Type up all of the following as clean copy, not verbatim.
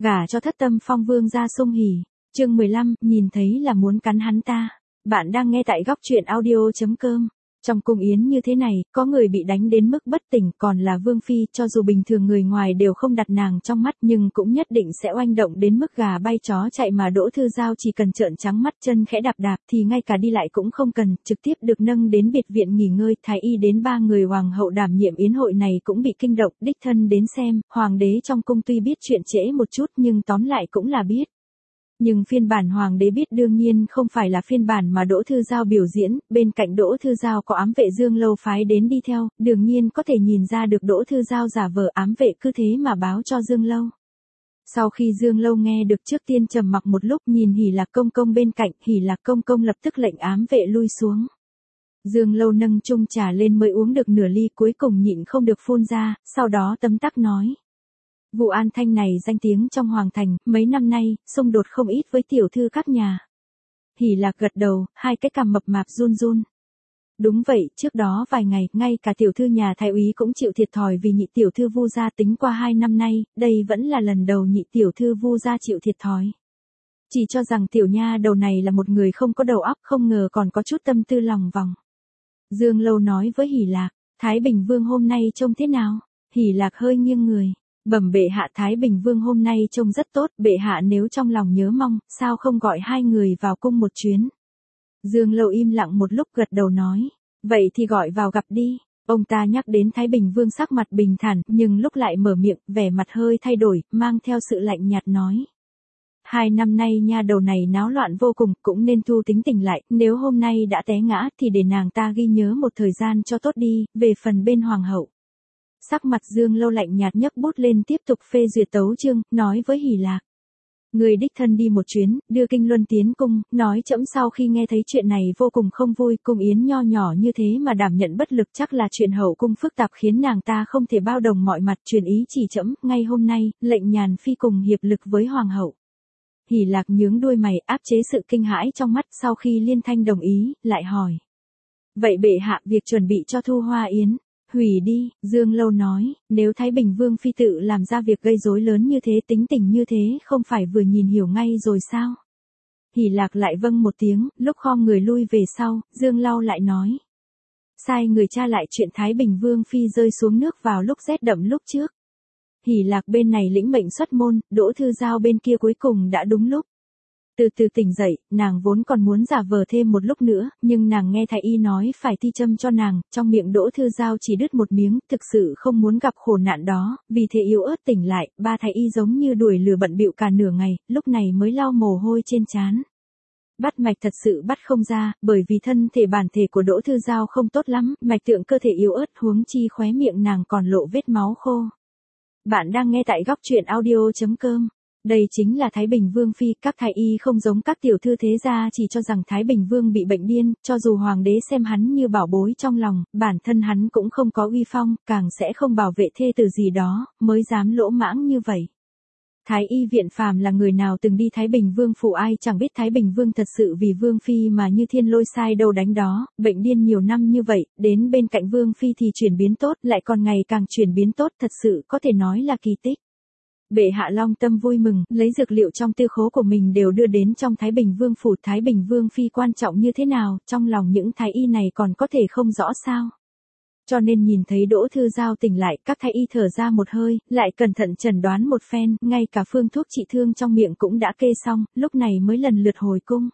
Gả cho Thất Tâm Phong vương gia Sung Hỉ. Chương 15, nhìn thấy là muốn cắn hắn ta. Bạn đang nghe tại góc truyện audio.com. Trong cung yến như thế này, có người bị đánh đến mức bất tỉnh, còn là vương phi, cho dù bình thường người ngoài đều không đặt nàng trong mắt nhưng cũng nhất định sẽ oanh động đến mức gà bay chó chạy, mà Đỗ Thư Giao chỉ cần trợn trắng mắt, chân khẽ đạp đạp thì ngay cả đi lại cũng không cần, trực tiếp được nâng đến biệt viện nghỉ ngơi. Thái y đến 3 người hoàng hậu đảm nhiệm yến hội này cũng bị kinh động, đích thân đến xem. Hoàng đế trong cung tuy biết chuyện trễ một chút nhưng tóm lại cũng là biết. Nhưng phiên bản hoàng đế biết đương nhiên không phải là phiên bản mà Đỗ Thư Giao biểu diễn, bên cạnh Đỗ Thư Giao có ám vệ Dương Lâu phái đến đi theo, đương nhiên có thể nhìn ra được Đỗ Thư Giao giả vờ ám vệ cứ thế mà báo cho Dương Lâu. Sau khi Dương Lâu nghe được trước tiên trầm mặc một lúc, nhìn Hỉ Lạc công công bên cạnh, Hỉ Lạc công công lập tức lệnh ám vệ lui xuống. Dương Lâu nâng chung trà lên mới uống được nửa ly, cuối cùng nhịn không được phun ra, sau đó tấm tắc nói. Vụ An Thanh này danh tiếng trong hoàng thành, mấy năm nay, xung đột không ít với tiểu thư các nhà. Hỉ Lạc gật đầu, hai cái cằm mập mạp run run. Đúng vậy, trước đó vài ngày, ngay cả tiểu thư nhà thái úy cũng chịu thiệt thòi vì nhị tiểu thư Vu gia, tính qua 2 năm nay, đây vẫn là lần đầu nhị tiểu thư Vu gia chịu thiệt thòi. Chỉ cho rằng tiểu nha đầu này là một người không có đầu óc, không ngờ còn có chút tâm tư lòng vòng. Dương Lâu nói với Hỉ Lạc, Thái Bình Vương hôm nay trông thế nào? Hỉ Lạc hơi nghiêng người. Bẩm bệ hạ, Thái Bình Vương hôm nay trông rất tốt, bệ hạ nếu trong lòng nhớ mong, sao không gọi hai người vào cung một chuyến. Dương Lâu im lặng một lúc gật đầu nói, vậy thì gọi vào gặp đi. Ông ta nhắc đến Thái Bình Vương sắc mặt bình thản, nhưng lúc lại mở miệng, vẻ mặt hơi thay đổi, mang theo sự lạnh nhạt nói. 2 năm nay nha đầu này náo loạn vô cùng, cũng nên thu tính tình lại, nếu hôm nay đã té ngã thì để nàng ta ghi nhớ một thời gian cho tốt đi. Về phần bên hoàng hậu, sắc mặt Dương Lâu lạnh nhạt nhấc bút lên tiếp tục phê duyệt tấu chương, nói với Hỉ Lạc. Người đích thân đi một chuyến, đưa Kinh Luân tiến cung, nói trẫm sau khi nghe thấy chuyện này vô cùng không vui, cung yến nho nhỏ như thế mà đảm nhận bất lực, chắc là chuyện hậu cung phức tạp khiến nàng ta không thể bao đồng mọi mặt, truyền ý chỉ trẫm, ngay hôm nay, lệnh Nhàn Phi cùng hiệp lực với hoàng hậu. Hỉ Lạc nhướng đuôi mày, áp chế sự kinh hãi trong mắt, sau khi liên thanh đồng ý, lại hỏi. Vậy bệ hạ, việc chuẩn bị cho Thu Hoa Yến, hủy đi. Dương Lâu nói, nếu Thái Bình Vương phi tự làm ra việc gây rối lớn như thế, tính tình như thế, không phải vừa nhìn hiểu ngay rồi sao? Hỉ Lạc lại vâng một tiếng, lúc khom người lui về sau, Dương Lâu lại nói. Sai người tra lại chuyện Thái Bình Vương phi rơi xuống nước vào lúc rét đậm lúc trước. Hỉ Lạc bên này lĩnh mệnh xuất môn, Đỗ Thư Giao bên kia cuối cùng đã đúng lúc. Từ từ tỉnh dậy, nàng vốn còn muốn giả vờ thêm một lúc nữa, nhưng nàng nghe thái y nói phải thi châm cho nàng, trong miệng Đỗ Thư Giao chỉ đứt một miếng, thực sự không muốn gặp khổ nạn đó, vì thế yếu ớt tỉnh lại, ba thái y giống như đuổi lửa bận bịu cả nửa ngày, lúc này mới lau mồ hôi trên trán. Bắt mạch thật sự bắt không ra, bởi vì thân thể bản thể của Đỗ Thư Giao không tốt lắm, mạch tượng cơ thể yếu ớt, huống chi khóe miệng nàng còn lộ vết máu khô. Bạn đang nghe tại góc truyện audio.com. Đây chính là Thái Bình Vương phi, các thái y không giống các tiểu thư thế gia chỉ cho rằng Thái Bình Vương bị bệnh điên, cho dù hoàng đế xem hắn như bảo bối trong lòng, bản thân hắn cũng không có uy phong, càng sẽ không bảo vệ thê tử gì đó, mới dám lỗ mãng như vậy. Thái y viện phàm là người nào từng đi Thái Bình Vương phủ ai chẳng biết Thái Bình Vương thật sự vì Vương phi mà như thiên lôi sai đâu đánh đó, bệnh điên nhiều năm như vậy, đến bên cạnh Vương phi thì chuyển biến tốt, lại còn ngày càng chuyển biến tốt, thật sự có thể nói là kỳ tích. Bệ hạ long tâm vui mừng, lấy dược liệu trong tư khố của mình đều đưa đến trong Thái Bình Vương phủ. Thái Bình Vương phi quan trọng như thế nào, trong lòng những thái y này còn có thể không rõ sao. Cho nên nhìn thấy Đỗ Thư Giao tỉnh lại, các thái y thở ra một hơi, lại cẩn thận chẩn đoán một phen, ngay cả phương thuốc trị thương trong miệng cũng đã kê xong, lúc này mới lần lượt hồi cung.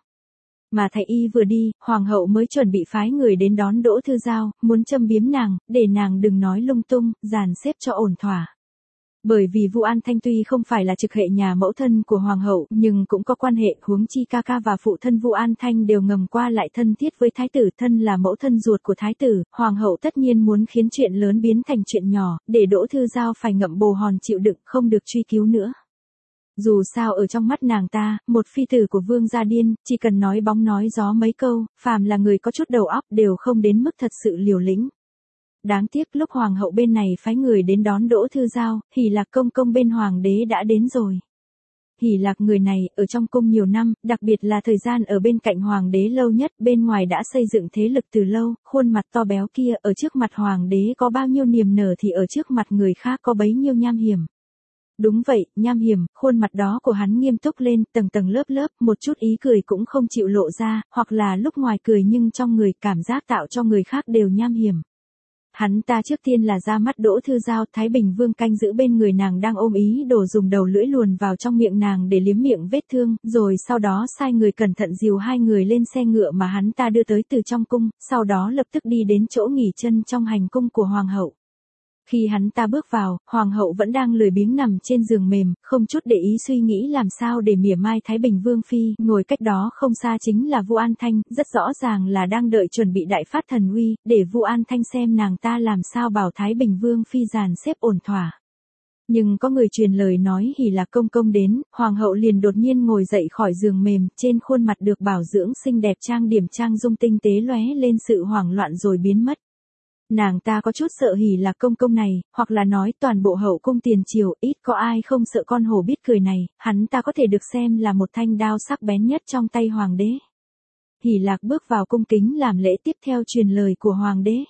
Mà thái y vừa đi, hoàng hậu mới chuẩn bị phái người đến đón Đỗ Thư Giao, muốn châm biếm nàng, để nàng đừng nói lung tung, dàn xếp cho ổn thỏa. Bởi vì Vu An Thanh tuy không phải là trực hệ nhà mẫu thân của hoàng hậu, nhưng cũng có quan hệ, huống chi ca ca và phụ thân Vu An Thanh đều ngầm qua lại thân thiết với thái tử, thân là mẫu thân ruột của thái tử, hoàng hậu tất nhiên muốn khiến chuyện lớn biến thành chuyện nhỏ, để Đỗ Thư Giao phải ngậm bồ hòn chịu đựng, không được truy cứu nữa. Dù sao ở trong mắt nàng ta, một phi tử của vương gia điên, chỉ cần nói bóng nói gió mấy câu, phàm là người có chút đầu óc đều không đến mức thật sự liều lĩnh. Đáng tiếc lúc hoàng hậu bên này phái người đến đón Đỗ Thư Giao, Hỉ Lạc công công bên hoàng đế đã đến rồi. Hỉ Lạc người này, ở trong cung nhiều năm, đặc biệt là thời gian ở bên cạnh hoàng đế lâu nhất, bên ngoài đã xây dựng thế lực từ lâu, khuôn mặt to béo kia, ở trước mặt hoàng đế có bao nhiêu niềm nở thì ở trước mặt người khác có bấy nhiêu nham hiểm. Đúng vậy, nham hiểm, khuôn mặt đó của hắn nghiêm túc lên, tầng tầng lớp lớp, một chút ý cười cũng không chịu lộ ra, hoặc là lúc ngoài cười nhưng trong người cảm giác tạo cho người khác đều nham hiểm. Hắn ta trước tiên là ra mắt Đỗ Thư Giao, Thái Bình Vương canh giữ bên người nàng đang ôm ý đồ dùng đầu lưỡi luồn vào trong miệng nàng để liếm miệng vết thương, rồi sau đó sai người cẩn thận dìu hai người lên xe ngựa mà hắn ta đưa tới từ trong cung, sau đó lập tức đi đến chỗ nghỉ chân trong hành cung của Hoàng hậu. Khi hắn ta bước vào, Hoàng hậu vẫn đang lười biếng nằm trên giường mềm, không chút để ý suy nghĩ làm sao để mỉa mai Thái Bình Vương Phi, ngồi cách đó không xa chính là Vu An Thanh, rất rõ ràng là đang đợi chuẩn bị đại phát thần uy, để Vu An Thanh xem nàng ta làm sao bảo Thái Bình Vương Phi dàn xếp ổn thỏa. Nhưng có người truyền lời nói Hỉ Lạc công công đến, Hoàng hậu liền đột nhiên ngồi dậy khỏi giường mềm, trên khuôn mặt được bảo dưỡng xinh đẹp trang điểm trang dung tinh tế lóe lên sự hoảng loạn rồi biến mất. Nàng ta có chút sợ Hỉ Lạc công công này, hoặc là nói toàn bộ hậu cung tiền triều, ít có ai không sợ con hổ biết cười này, hắn ta có thể được xem là một thanh đao sắc bén nhất trong tay hoàng đế. Hỉ Lạc bước vào cung kính làm lễ tiếp theo truyền lời của hoàng đế.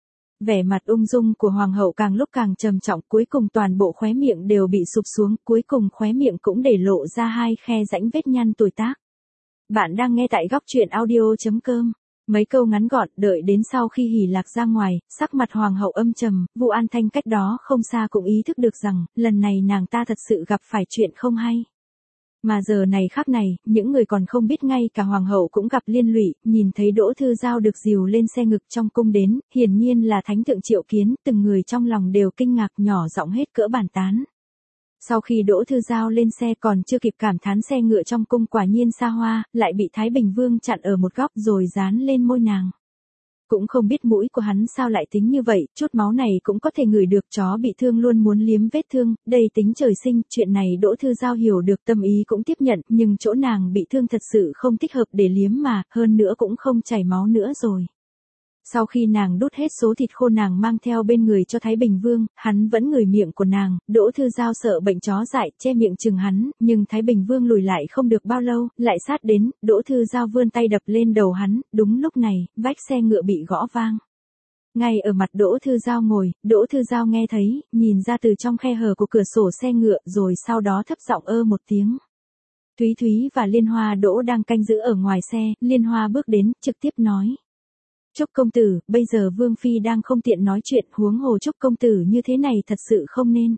Vẻ mặt ung dung của hoàng hậu càng lúc càng trầm trọng, cuối cùng toàn bộ khóe miệng đều bị sụp xuống, cuối cùng khóe miệng cũng để lộ ra hai khe rãnh vết nhăn tuổi tác. Bạn đang nghe tại góc truyện audio.com. Mấy câu ngắn gọn, đợi đến sau khi Hỉ Lạc ra ngoài, sắc mặt hoàng hậu âm trầm, Vu An Thanh cách đó không xa cũng ý thức được rằng, lần này nàng ta thật sự gặp phải chuyện không hay. Mà giờ này khắc này, những người còn không biết ngay cả hoàng hậu cũng gặp liên lụy, nhìn thấy Đỗ Thư Giao được dìu lên xe ngực trong cung đến, hiển nhiên là thánh thượng triệu kiến, từng người trong lòng đều kinh ngạc nhỏ giọng hết cỡ bàn tán. Sau khi Đỗ Thư Giao lên xe còn chưa kịp cảm thán xe ngựa trong cung quả nhiên xa hoa, lại bị Thái Bình Vương chặn ở một góc rồi dán lên môi nàng. Cũng không biết mũi của hắn sao lại tính như vậy, chút máu này cũng có thể ngửi được, chó bị thương luôn muốn liếm vết thương, đây tính trời sinh, chuyện này Đỗ Thư Giao hiểu được, tâm ý cũng tiếp nhận, nhưng chỗ nàng bị thương thật sự không thích hợp để liếm mà, hơn nữa cũng không chảy máu nữa rồi. Sau khi nàng đút hết số thịt khô nàng mang theo bên người cho Thái Bình Vương, hắn vẫn ngửi miệng của nàng, Đỗ Thư Giao sợ bệnh chó dại, che miệng chừng hắn, nhưng Thái Bình Vương lùi lại không được bao lâu, lại sát đến, Đỗ Thư Giao vươn tay đập lên đầu hắn, đúng lúc này, vách xe ngựa bị gõ vang. Ngay ở mặt Đỗ Thư Giao ngồi, Đỗ Thư Giao nghe thấy, nhìn ra từ trong khe hở của cửa sổ xe ngựa, rồi sau đó thấp giọng một tiếng. Thúy Thúy và Liên Hoa Đỗ đang canh giữ ở ngoài xe, Liên Hoa bước đến, trực tiếp nói. Trúc công tử, bây giờ Vương Phi đang không tiện nói chuyện, huống hồ Trúc công tử như thế này thật sự không nên.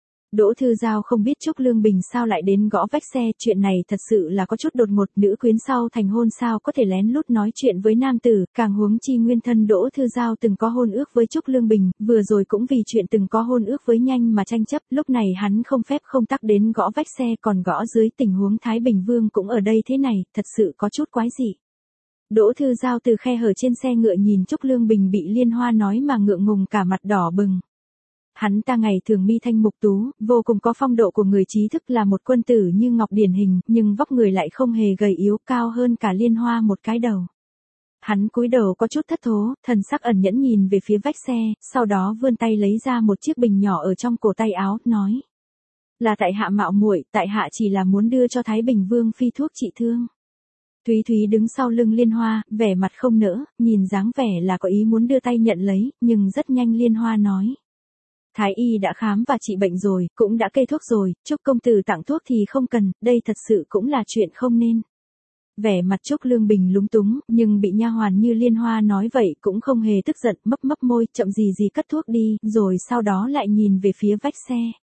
Đỗ Thư Giao không biết Trúc Lương Bình sao lại đến gõ vách xe, chuyện này thật sự là có chút đột ngột, nữ quyến sau thành hôn sao có thể lén lút nói chuyện với nam tử, càng huống chi nguyên thân Đỗ Thư Giao từng có hôn ước với Trúc Lương Bình, vừa rồi cũng vì chuyện từng có hôn ước với Nhanh mà tranh chấp, lúc này hắn không phép không tắc đến gõ vách xe, còn gõ dưới tình huống Thái Bình Vương cũng ở đây thế này, thật sự có chút quái dị. Đỗ Thư Giao từ khe hở trên xe ngựa nhìn Trúc Lương Bình bị Liên Hoa nói mà ngượng ngùng cả mặt đỏ bừng. Hắn ta ngày thường mi thanh mục tú, vô cùng có phong độ của người trí thức, là một quân tử như ngọc điển hình, nhưng vóc người lại không hề gầy yếu, cao hơn cả Liên Hoa một cái đầu. Hắn cúi đầu có chút thất thố, thần sắc ẩn nhẫn nhìn về phía vách xe, sau đó vươn tay lấy ra một chiếc bình nhỏ ở trong cổ tay áo, nói. Là tại hạ mạo muội, tại hạ chỉ là muốn đưa cho Thái Bình Vương Phi thuốc trị thương. Thúy Thúy đứng sau lưng Liên Hoa, vẻ mặt không nỡ, nhìn dáng vẻ là có ý muốn đưa tay nhận lấy, nhưng rất nhanh Liên Hoa nói. Thái y đã khám và trị bệnh rồi, cũng đã kê thuốc rồi, Trúc công tử tặng thuốc thì không cần, đây thật sự cũng là chuyện không nên. Vẻ mặt Trúc Lương Bình lúng túng, nhưng bị nha hoàn như Liên Hoa nói vậy cũng không hề tức giận, mấp môi, chậm gì cất thuốc đi, rồi sau đó lại nhìn về phía vách xe.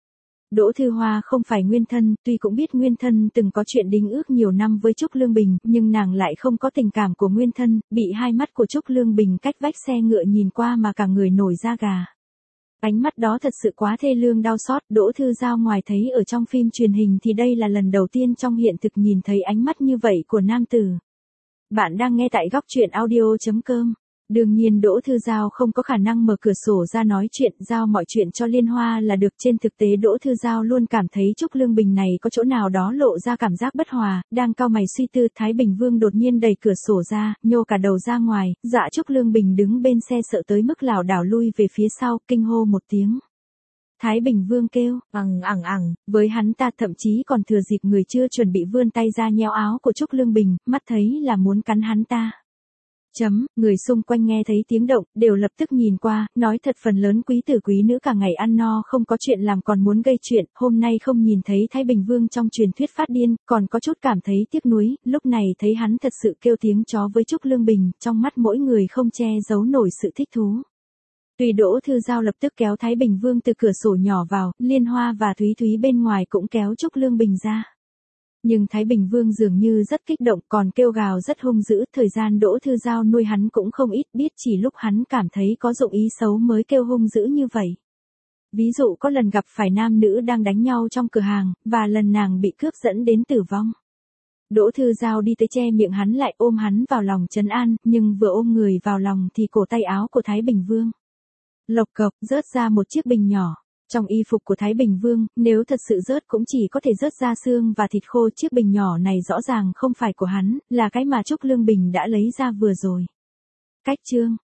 Đỗ Thư Hoa không phải nguyên thân, tuy cũng biết nguyên thân từng có chuyện đính ước nhiều năm với Trúc Lương Bình, nhưng nàng lại không có tình cảm của nguyên thân, bị hai mắt của Trúc Lương Bình cách vách xe ngựa nhìn qua mà cả người nổi da gà. Ánh mắt đó thật sự quá thê lương đau xót, Đỗ Thư Giao ngoài thấy ở trong phim truyền hình thì đây là lần đầu tiên trong hiện thực nhìn thấy ánh mắt như vậy của nam tử. Bạn đang nghe tại góc truyện audio.com. Đương nhiên Đỗ Thư Giao không có khả năng mở cửa sổ ra nói chuyện, giao mọi chuyện cho Liên Hoa là được. Trên thực tế Đỗ Thư Giao luôn cảm thấy Trúc Lương Bình này có chỗ nào đó lộ ra cảm giác bất hòa, đang cau mày suy tư, Thái Bình Vương đột nhiên đẩy cửa sổ ra, nhô cả đầu ra ngoài, dạ Trúc Lương Bình đứng bên xe sợ tới mức lảo đảo lui về phía sau, kinh hô một tiếng. Thái Bình Vương kêu, với hắn ta thậm chí còn thừa dịp người chưa chuẩn bị vươn tay ra nhéo áo của Trúc Lương Bình, mắt thấy là muốn cắn hắn ta. Người xung quanh nghe thấy tiếng động, đều lập tức nhìn qua, nói thật phần lớn quý tử quý nữ cả ngày ăn no không có chuyện làm còn muốn gây chuyện, hôm nay không nhìn thấy Thái Bình Vương trong truyền thuyết phát điên, còn có chút cảm thấy tiếc nuối, lúc này thấy hắn thật sự kêu tiếng chó với Trúc Lương Bình, trong mắt mỗi người không che giấu nổi sự thích thú. Tuy Đỗ Thư Giao lập tức kéo Thái Bình Vương từ cửa sổ nhỏ vào, Liên Hoa và Thúy Thúy bên ngoài cũng kéo Trúc Lương Bình ra. Nhưng Thái Bình Vương dường như rất kích động còn kêu gào rất hung dữ, thời gian Đỗ Thư Giao nuôi hắn cũng không ít biết chỉ lúc hắn cảm thấy có dụng ý xấu mới kêu hung dữ như vậy. Ví dụ có lần gặp phải nam nữ đang đánh nhau trong cửa hàng, và lần nàng bị cướp dẫn đến tử vong. Đỗ Thư Giao đi tới che miệng hắn lại ôm hắn vào lòng trấn an, nhưng vừa ôm người vào lòng thì cổ tay áo của Thái Bình Vương lộc cộc rớt ra một chiếc bình nhỏ. Trong y phục của Thái Bình Vương, nếu thật sự rớt cũng chỉ có thể rớt ra xương và thịt khô, chiếc bình nhỏ này rõ ràng không phải của hắn, là cái mà Trúc Lương Bình đã lấy ra vừa rồi. Cách chương